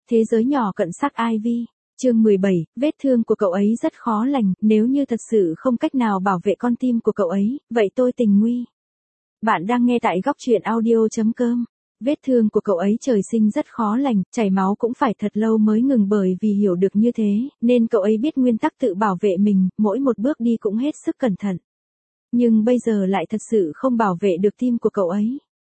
Thế giới nhỏ cận sắc Ivy, chương 17, vết thương của cậu ấy rất khó lành, nếu như thật sự không cách nào bảo vệ con tim của cậu ấy, vậy tôi tình nguy. Bạn đang nghe tại góc truyện audio.com. Vết thương của cậu ấy trời sinh rất khó lành, chảy máu cũng phải thật lâu mới ngừng, bởi vì hiểu được như thế, nên cậu ấy biết nguyên tắc tự bảo vệ mình, mỗi một bước đi cũng hết sức cẩn thận. Nhưng bây giờ lại thật sự không bảo vệ được tim của cậu ấy.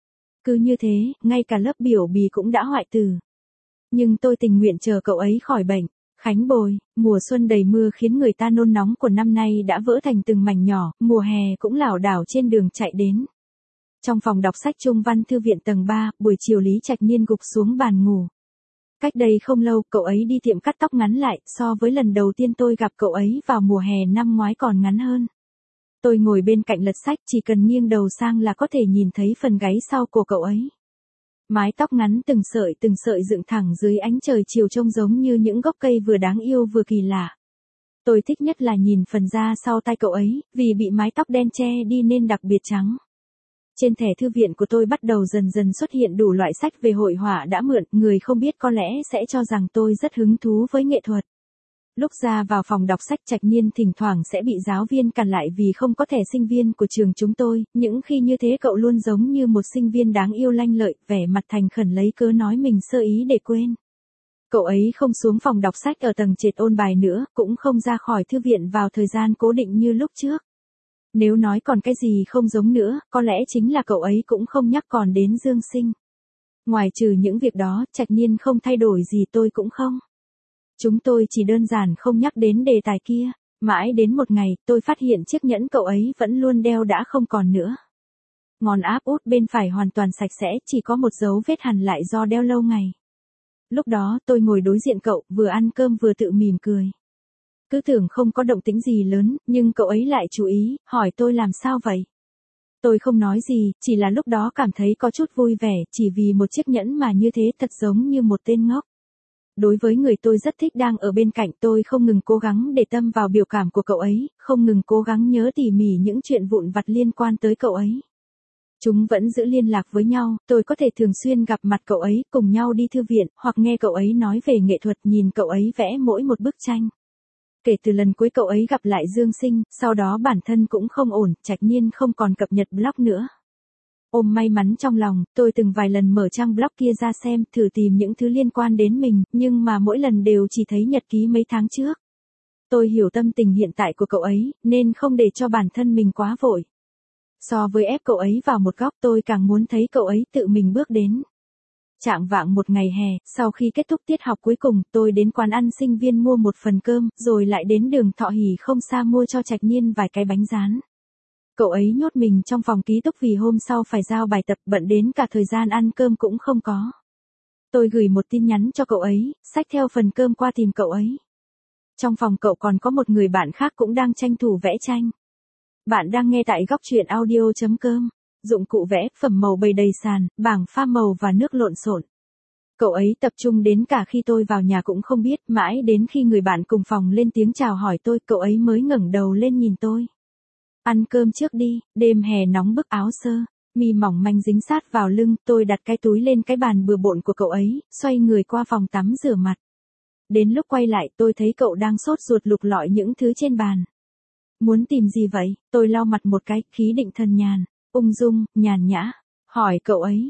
Cứ như thế, ngay cả lớp biểu bì cũng đã hoại tử. Nhưng tôi tình nguyện chờ cậu ấy khỏi bệnh. Khánh Bồi, mùa xuân đầy mưa khiến người ta nôn nóng của năm nay đã vỡ thành từng mảnh nhỏ, mùa hè cũng lảo đảo trên đường chạy đến. Trong phòng đọc sách Trung văn thư viện tầng 3, buổi chiều Lý Trạch Niên gục xuống bàn ngủ. Cách đây không lâu, cậu ấy đi tiệm cắt tóc ngắn lại, so với lần đầu tiên tôi gặp cậu ấy vào mùa hè năm ngoái còn ngắn hơn. Tôi ngồi bên cạnh lật sách, chỉ cần nghiêng đầu sang là có thể nhìn thấy phần gáy sau của cậu ấy. Mái tóc ngắn từng sợi dựng thẳng dưới ánh trời chiều, trông giống như những gốc cây vừa đáng yêu vừa kỳ lạ. Tôi thích nhất là nhìn phần da sau tai cậu ấy, vì bị mái tóc đen che đi nên đặc biệt trắng. Trên thẻ thư viện của tôi bắt đầu dần dần xuất hiện đủ loại sách về hội họa đã mượn, người không biết có lẽ sẽ cho rằng tôi rất hứng thú với nghệ thuật. Lúc ra vào phòng đọc sách, Trạch Niên thỉnh thoảng sẽ bị giáo viên cản lại vì không có thẻ sinh viên của trường chúng tôi, những khi như thế cậu luôn giống như một sinh viên đáng yêu lanh lợi, vẻ mặt thành khẩn lấy cớ nói mình sơ ý để quên. Cậu ấy không xuống phòng đọc sách ở tầng trệt ôn bài nữa, cũng không ra khỏi thư viện vào thời gian cố định như lúc trước. Nếu nói còn cái gì không giống nữa, có lẽ chính là cậu ấy cũng không nhắc còn đến Dương Sinh. Ngoài trừ những việc đó, Trạch Niên không thay đổi gì, tôi cũng không. Chúng tôi chỉ đơn giản không nhắc đến đề tài kia. Mãi đến một ngày, tôi phát hiện chiếc nhẫn cậu ấy vẫn luôn đeo đã không còn nữa. Ngón áp út bên phải hoàn toàn sạch sẽ, chỉ có một dấu vết hằn lại do đeo lâu ngày. Lúc đó tôi ngồi đối diện cậu, vừa ăn cơm vừa tự mỉm cười. Cứ tưởng không có động tĩnh gì lớn, nhưng cậu ấy lại chú ý, hỏi tôi làm sao vậy. Tôi không nói gì, chỉ là lúc đó cảm thấy có chút vui vẻ, chỉ vì một chiếc nhẫn mà như thế thật giống như một tên ngốc. Đối với người tôi rất thích đang ở bên cạnh, tôi không ngừng cố gắng để tâm vào biểu cảm của cậu ấy, không ngừng cố gắng nhớ tỉ mỉ những chuyện vụn vặt liên quan tới cậu ấy. Chúng vẫn giữ liên lạc với nhau, tôi có thể thường xuyên gặp mặt cậu ấy, cùng nhau đi thư viện, hoặc nghe cậu ấy nói về nghệ thuật, nhìn cậu ấy vẽ mỗi một bức tranh. Kể từ lần cuối cậu ấy gặp lại Dương Sinh, sau đó bản thân cũng không ổn, Trạch Niên không còn cập nhật blog nữa. Ôm may mắn trong lòng, tôi từng vài lần mở trang blog kia ra xem, thử tìm những thứ liên quan đến mình, nhưng mà mỗi lần đều chỉ thấy nhật ký mấy tháng trước. Tôi hiểu tâm tình hiện tại của cậu ấy, nên không để cho bản thân mình quá vội. So với ép cậu ấy vào một góc, tôi càng muốn thấy cậu ấy tự mình bước đến. Chạng vạng một ngày hè, sau khi kết thúc tiết học cuối cùng, tôi đến quán ăn sinh viên mua một phần cơm, rồi lại đến đường Thọ Hỷ không xa mua cho Trạch Niên vài cái bánh rán. Cậu ấy nhốt mình trong phòng ký túc vì hôm sau phải giao bài tập, bận đến cả thời gian ăn cơm cũng không có. Tôi gửi một tin nhắn cho cậu ấy, xách theo phần cơm qua tìm cậu ấy. Trong phòng cậu còn có một người bạn khác cũng đang tranh thủ vẽ tranh. Bạn đang nghe tại góc truyện audio.com. Dụng cụ vẽ, phẩm màu bày đầy sàn, bảng pha màu và nước lộn xộn. Cậu ấy tập trung đến cả khi tôi vào nhà cũng không biết, mãi đến khi người bạn cùng phòng lên tiếng chào hỏi tôi, cậu ấy mới ngẩng đầu lên nhìn tôi. Ăn cơm trước đi, đêm hè nóng bức, áo sơ mi mỏng manh dính sát vào lưng, tôi đặt cái túi lên cái bàn bừa bộn của cậu ấy, xoay người qua phòng tắm rửa mặt. Đến lúc quay lại, tôi thấy cậu đang sốt ruột lục lọi những thứ trên bàn. Muốn tìm gì vậy? Tôi lau mặt một cái, khí định thần nhàn, ung dung, nhàn nhã. Hỏi cậu ấy,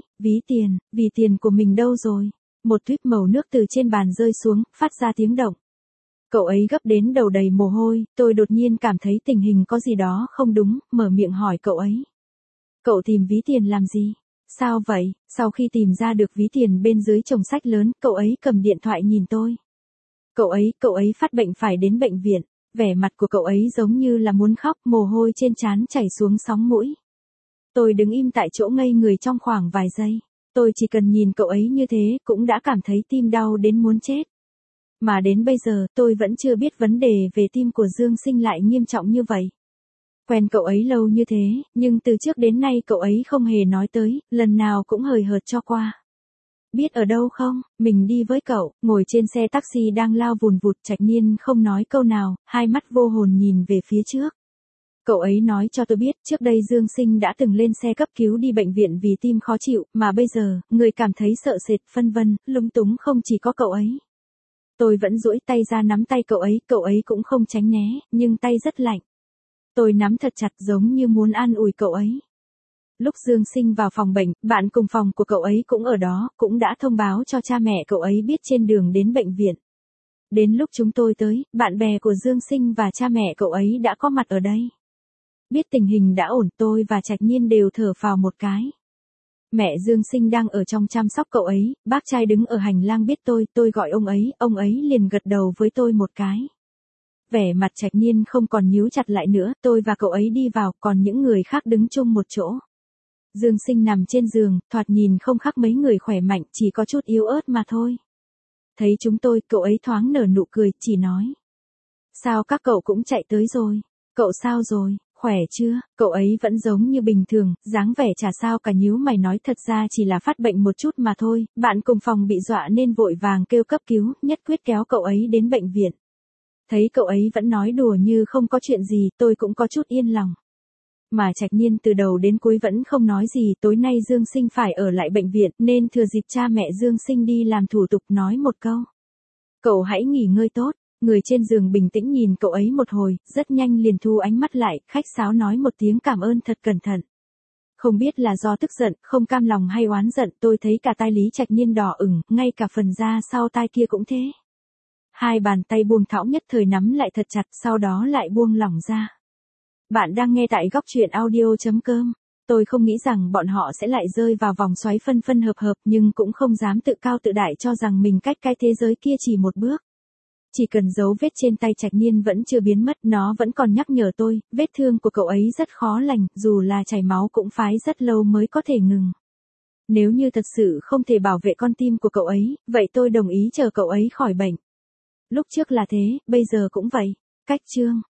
vì tiền của mình đâu rồi? Một tuýp màu nước từ trên bàn rơi xuống, phát ra tiếng động. Cậu ấy gấp đến đầu đầy mồ hôi, tôi đột nhiên cảm thấy tình hình có gì đó không đúng, mở miệng hỏi cậu ấy. Cậu tìm ví tiền làm gì? Sao vậy? Sau khi tìm ra được ví tiền bên dưới chồng sách lớn, cậu ấy cầm điện thoại nhìn tôi. Cậu ấy phát bệnh phải đến bệnh viện, vẻ mặt của cậu ấy giống như là muốn khóc, mồ hôi trên trán chảy xuống sóng mũi. Tôi đứng im tại chỗ ngây người trong khoảng vài giây, tôi chỉ cần nhìn cậu ấy như thế, cũng đã cảm thấy tim đau đến muốn chết. Mà đến bây giờ, tôi vẫn chưa biết vấn đề về tim của Dương Sinh lại nghiêm trọng như vậy. Quen cậu ấy lâu như thế, nhưng từ trước đến nay cậu ấy không hề nói tới, lần nào cũng hời hợt cho qua. Biết ở đâu không, mình đi với cậu, ngồi trên xe taxi đang lao vùn vụt, Trạch Niên không nói câu nào, hai mắt vô hồn nhìn về phía trước. Cậu ấy nói cho tôi biết, trước đây Dương Sinh đã từng lên xe cấp cứu đi bệnh viện vì tim khó chịu, mà bây giờ, người cảm thấy sợ sệt, phân vân, lúng túng không chỉ có cậu ấy. Tôi vẫn duỗi tay ra nắm tay cậu ấy cũng không tránh né, nhưng tay rất lạnh. Tôi nắm thật chặt giống như muốn an ủi cậu ấy. Lúc Dương Sinh vào phòng bệnh, bạn cùng phòng của cậu ấy cũng ở đó, cũng đã thông báo cho cha mẹ cậu ấy biết trên đường đến bệnh viện. Đến lúc chúng tôi tới, bạn bè của Dương Sinh và cha mẹ cậu ấy đã có mặt ở đây. Biết tình hình đã ổn, tôi và Trạch Nhiên đều thở phào một cái. Mẹ Dương Sinh đang ở trong chăm sóc cậu ấy, bác trai đứng ở hành lang biết tôi gọi ông ấy liền gật đầu với tôi một cái. Vẻ mặt Trạch Nhiên không còn nhíu chặt lại nữa, tôi và cậu ấy đi vào, còn những người khác đứng chung một chỗ. Dương Sinh nằm trên giường, thoạt nhìn không khác mấy người khỏe mạnh, chỉ có chút yếu ớt mà thôi. Thấy chúng tôi, cậu ấy thoáng nở nụ cười, chỉ nói. Sao các cậu cũng chạy tới rồi? Cậu sao rồi, khỏe chưa? Cậu ấy vẫn giống như bình thường, dáng vẻ chả sao cả, nhíu mày nói thật ra chỉ là phát bệnh một chút mà thôi, bạn cùng phòng bị dọa nên vội vàng kêu cấp cứu, nhất quyết kéo cậu ấy đến bệnh viện. Thấy cậu ấy vẫn nói đùa như không có chuyện gì, tôi cũng có chút yên lòng. Mà Trạch Nhiên từ đầu đến cuối vẫn không nói gì, tối nay Dương Sinh phải ở lại bệnh viện nên thừa dịp cha mẹ Dương Sinh đi làm thủ tục nói một câu. Cậu hãy nghỉ ngơi tốt. Người trên giường bình tĩnh nhìn cậu ấy một hồi, rất nhanh liền thu ánh mắt lại, khách sáo nói một tiếng cảm ơn thật cẩn thận. Không biết là do tức giận, không cam lòng hay oán giận, tôi thấy cả tai Lý Trạch Nhiên đỏ ửng, ngay cả phần da sau tai kia cũng thế. Hai bàn tay buông thõng nhất thời nắm lại thật chặt, sau đó lại buông lỏng ra. Bạn đang nghe tại góc truyện audio.com. Tôi không nghĩ rằng bọn họ sẽ lại rơi vào vòng xoáy phân phân hợp hợp, nhưng cũng không dám tự cao tự đại cho rằng mình cách cái thế giới kia chỉ một bước. Chỉ cần dấu vết trên tay Trạch Nhiên vẫn chưa biến mất, nó vẫn còn nhắc nhở tôi, vết thương của cậu ấy rất khó lành, dù là chảy máu cũng phải rất lâu mới có thể ngừng. Nếu như thật sự không thể bảo vệ con tim của cậu ấy, vậy tôi đồng ý chờ cậu ấy khỏi bệnh. Lúc trước là thế, bây giờ cũng vậy. Cách chương